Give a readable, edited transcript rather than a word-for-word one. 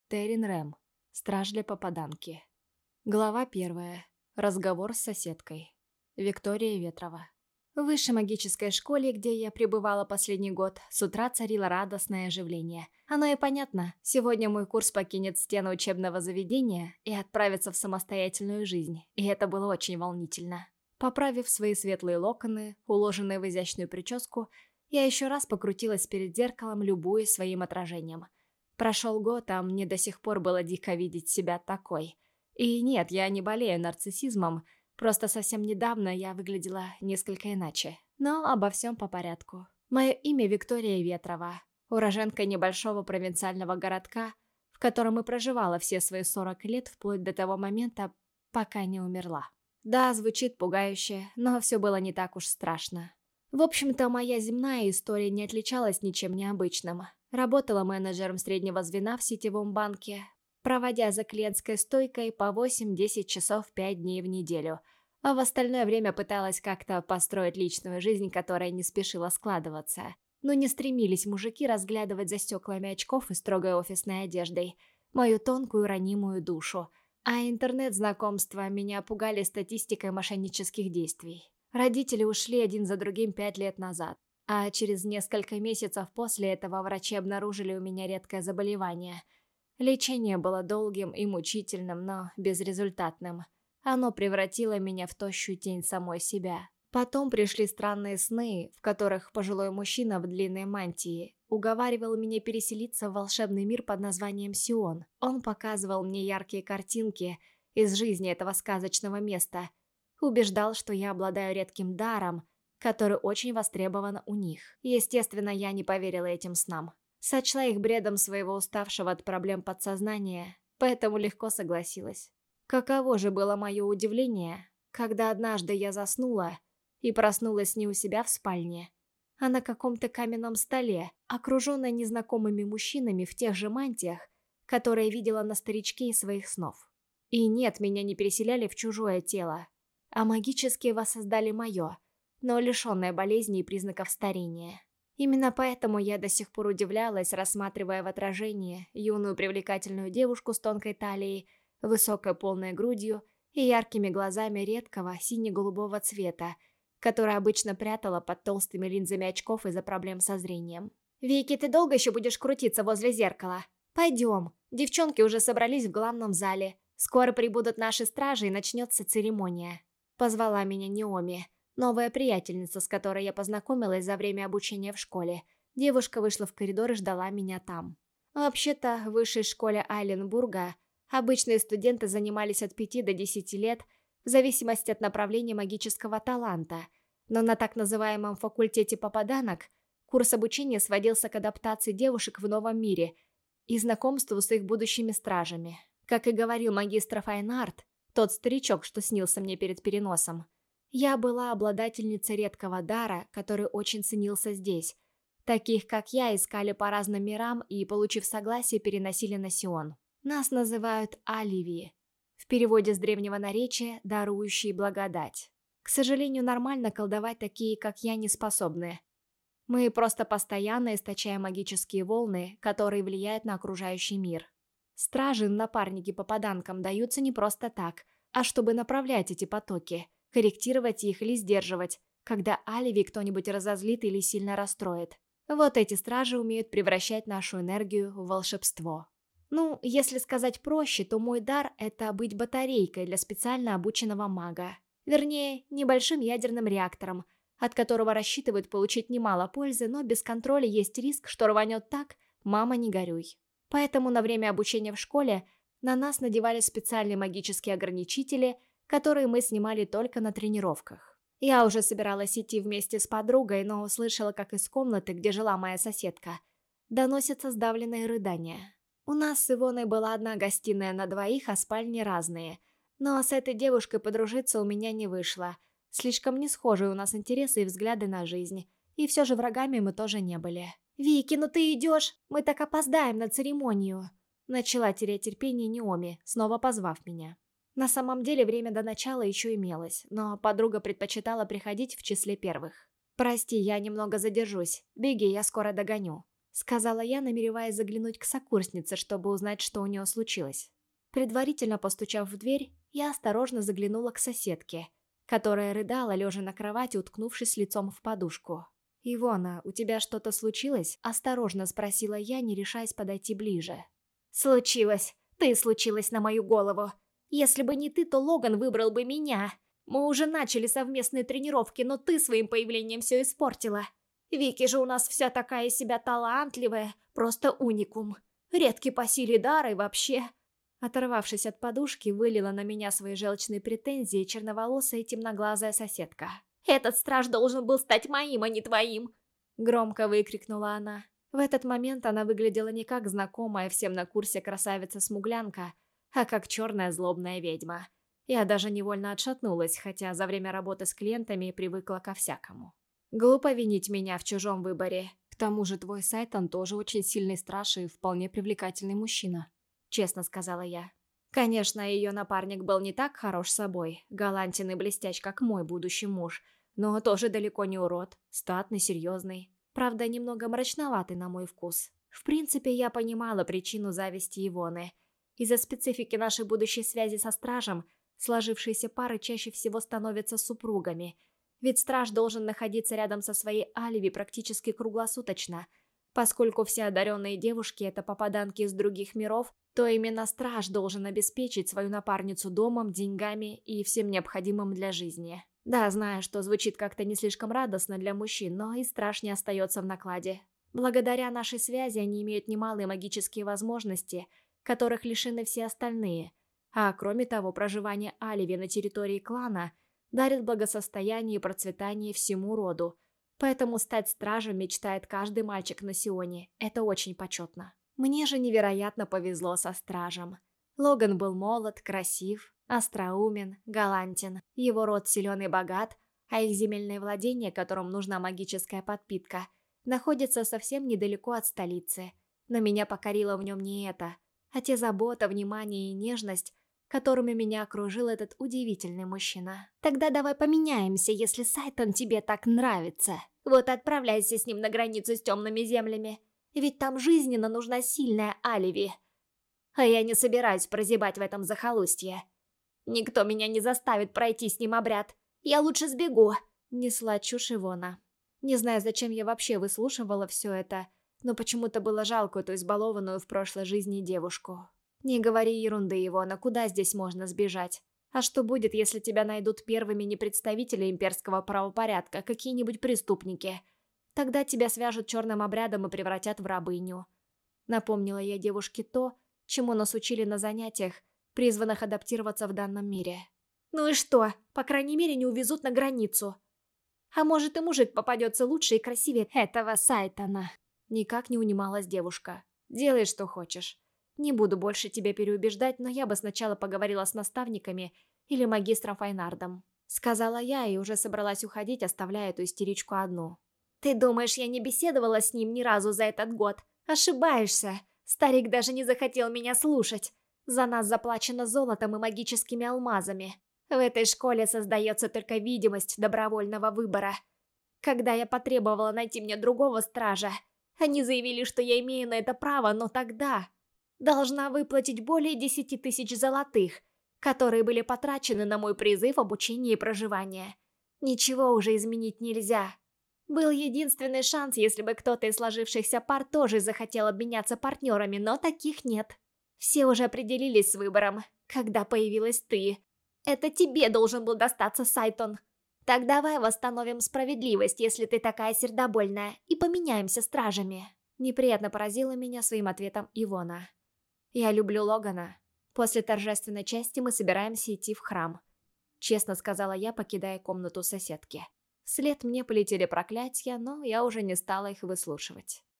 Террин Рэм. Страж для попаданки. Глава 1. Разговор с соседкой. Виктория Ветрова. В высшей магической школе, где я пребывала последний год, с утра царило радостное оживление. Оно и понятно. Сегодня мой курс покинет стены учебного заведения и отправится в самостоятельную жизнь. И это было очень волнительно. Поправив свои светлые локоны, уложенные в изящную прическу, я еще раз покрутилась перед зеркалом, любуясь своим отражением. Прошел год, а мне до сих пор было дико видеть себя такой. И нет, я не болею нарциссизмом, просто совсем недавно я выглядела несколько иначе. Но обо всем по порядку. Мое имя Виктория Ветрова, уроженка небольшого провинциального городка, в котором и проживала все свои 40 лет вплоть до того момента, пока не умерла. Да, звучит пугающе, но все было не так уж страшно. В общем-то, моя земная история не отличалась ничем необычным. Работала менеджером среднего звена в сетевом банке, проводя за клиентской стойкой по 8-10 часов 5 дней в неделю, а в остальное время пыталась как-то построить личную жизнь, которая не спешила складываться. Но не стремились мужики разглядывать за стеклами очков и строгой офисной одеждой мою тонкую ранимую душу, а интернет-знакомства меня пугали статистикой мошеннических действий. Родители ушли один за другим 5 лет назад. А через несколько месяцев после этого врачи обнаружили у меня редкое заболевание. Лечение было долгим и мучительным, но безрезультатным. Оно превратило меня в тощую тень самой себя. Потом пришли странные сны, в которых пожилой мужчина в длинной мантии уговаривал меня переселиться в волшебный мир под названием Сион. Он показывал мне яркие картинки из жизни этого сказочного места. Убеждал, что я обладаю редким даром, который очень востребован у них. Естественно, я не поверила этим снам. Сочла их бредом своего уставшего от проблем подсознания, поэтому легко согласилась. Каково же было мое удивление, когда однажды я заснула и проснулась не у себя в спальне, а на каком-то каменном столе, окруженной незнакомыми мужчинами в тех же мантиях, которые видела на старичке из своих снов. И нет, меня не переселяли в чужое тело, а магически воссоздали мое, но лишенная болезней и признаков старения. Именно поэтому я до сих пор удивлялась, рассматривая в отражении юную привлекательную девушку с тонкой талией, высокой полной грудью и яркими глазами редкого сине-голубого цвета, которая обычно прятала под толстыми линзами очков из-за проблем со зрением. «Вики, ты долго еще будешь крутиться возле зеркала? Пойдем. Девчонки уже собрались в главном зале. Скоро прибудут наши стражи и начнется церемония». Позвала меня Неоми, новая приятельница, с которой я познакомилась за время обучения в школе. Девушка вышла в коридор и ждала меня там. Вообще-то, в высшей школе Айленбурга обычные студенты занимались от 5 до 10 лет в зависимости от направления магического таланта, но на так называемом факультете попаданок курс обучения сводился к адаптации девушек в новом мире и знакомству с их будущими стражами. Как и говорил магистр Файнарт, тот старичок, что снился мне перед переносом, я была обладательницей редкого дара, который очень ценился здесь. Таких, как я, искали по разным мирам и, получив согласие, переносили на Сион. Нас называют Аливи, в переводе с древнего наречия «дарующие благодать». К сожалению, нормально колдовать такие, как я, не способны. Мы просто постоянно источаем магические волны, которые влияют на окружающий мир. Стражи, напарники попаданкам даются не просто так, а чтобы направлять эти потоки, корректировать их или сдерживать, когда Аливи кто-нибудь разозлит или сильно расстроит. Вот эти стражи умеют превращать нашу энергию в волшебство. Ну, если сказать проще, то мой дар – это быть батарейкой для специально обученного мага. Вернее, небольшим ядерным реактором, от которого рассчитывают получить немало пользы, но без контроля есть риск, что рванет так, мама, не горюй. Поэтому на время обучения в школе на нас надевали специальные магические ограничители, которые мы снимали только на тренировках. Я уже собиралась идти вместе с подругой, но услышала, как из комнаты, где жила моя соседка, доносятся сдавленные рыдания. У нас с Ивоной была одна гостиная на двоих, а спальни разные. Но с этой девушкой подружиться у меня не вышло. Слишком не схожи у нас интересы и взгляды на жизнь. И все же врагами мы тоже не были. «Вики, ну ты идешь? Мы так опоздаем на церемонию!» Начала терять терпение Неоми, снова позвав меня. На самом деле время до начала еще имелось, но подруга предпочитала приходить в числе первых. «Прости, я немного задержусь. Беги, я скоро догоню». сказала я, намереваясь заглянуть к сокурснице, чтобы узнать, что у нее случилось. Предварительно постучав в дверь, я осторожно заглянула к соседке, которая рыдала, лежа на кровати, уткнувшись лицом в подушку. «Ивона, у тебя что-то случилось?» – осторожно спросила я, не решаясь подойти ближе. «Случилось. Ты случилась на мою голову. Если бы не ты, то Логан выбрал бы меня. Мы уже начали совместные тренировки, но ты своим появлением все испортила. Вики же у нас вся такая из себя талантливая, просто уникум. Редкий по силе дара и вообще...» Оторвавшись от подушки, вылила на меня свои желчные претензии черноволосая и темноглазая соседка. «Этот страж должен был стать моим, а не твоим!» Громко выкрикнула она. В этот момент она выглядела не как знакомая всем на курсе красавица-смуглянка, а как черная злобная ведьма. Я даже невольно отшатнулась, хотя за время работы с клиентами привыкла ко всякому. Глупо винить меня в чужом выборе. К тому же твой Сайтон тоже очень сильный страж и вполне привлекательный мужчина. Честно сказала я. Конечно, ее напарник был не так хорош собой, галантен и блестящ, как мой будущий муж, но тоже далеко не урод, статный, серьезный. Правда, немного мрачноватый на мой вкус. В принципе, я понимала причину зависти Ивоны. Из-за специфики нашей будущей связи со стражем, сложившиеся пары чаще всего становятся супругами. Ведь страж должен находиться рядом со своей Аливи практически круглосуточно. Поскольку все одаренные девушки – это попаданки из других миров, то именно страж должен обеспечить свою напарницу домом, деньгами и всем необходимым для жизни. Да, знаю, что звучит как-то не слишком радостно для мужчин, но и страж не остается в накладе. Благодаря нашей связи они имеют немалые магические возможности, которых лишены все остальные. А кроме того, проживание Аливи на территории клана дарит благосостояние и процветание всему роду. Поэтому стать стражем мечтает каждый мальчик на Сионе. Это очень почетно. Мне же невероятно повезло со стражем. Логан был молод, красив, остроумен, галантен. Его род силен и богат, а их земельное владение, которым нужна магическая подпитка, находится совсем недалеко от столицы. Но меня покорило в нем не это, а те забота, внимание и нежность, которыми меня окружил этот удивительный мужчина. «Тогда давай поменяемся, если Сайтон тебе так нравится. Вот отправляйся с ним на границу с темными землями. Ведь там жизненно нужна сильная Аливи. А я не собираюсь прозябать в этом захолустье. Никто меня не заставит пройти с ним обряд. Я лучше сбегу», — несла чушь Ивона. Не знаю, зачем я вообще выслушивала все это, но почему-то было жалко эту избалованную в прошлой жизни девушку. «Не говори ерунды, Ивона, куда здесь можно сбежать? А что будет, если тебя найдут первыми не представители имперского правопорядка, какие-нибудь преступники? Тогда тебя свяжут черным обрядом и превратят в рабыню». Напомнила я девушке то, чему нас учили на занятиях, призванных адаптироваться в данном мире. «Ну и что? По крайней мере, не увезут на границу. А может, и мужик попадется лучше и красивее этого Сайтона». Никак не унималась девушка. «Делай, что хочешь. Не буду больше тебя переубеждать, но я бы сначала поговорила с наставниками или магистром Файнардом», сказала я и уже собралась уходить, оставляя эту истеричку одну. «Ты думаешь, я не беседовала с ним ни разу за этот год? Ошибаешься. Старик даже не захотел меня слушать. За нас заплачено золотом и магическими алмазами. В этой школе создается только видимость добровольного выбора. Когда я потребовала найти мне другого стража, они заявили, что я имею на это право, но тогда должна выплатить более 10 тысяч золотых, которые были потрачены на мой призыв, обучение и проживание. Ничего уже изменить нельзя. Был единственный шанс, если бы кто-то из сложившихся пар тоже захотел обменяться партнерами, но таких нет. Все уже определились с выбором, когда появилась ты. Это тебе должен был достаться, Сайтон. Так давай восстановим справедливость, если ты такая сердобольная, и поменяемся стражами». Неприятно поразила меня своим ответом Ивона. «Я люблю Логана. После торжественной части мы собираемся идти в храм», честно сказала я, покидая комнату соседки. Вслед мне полетели проклятия, но я уже не стала их выслушивать.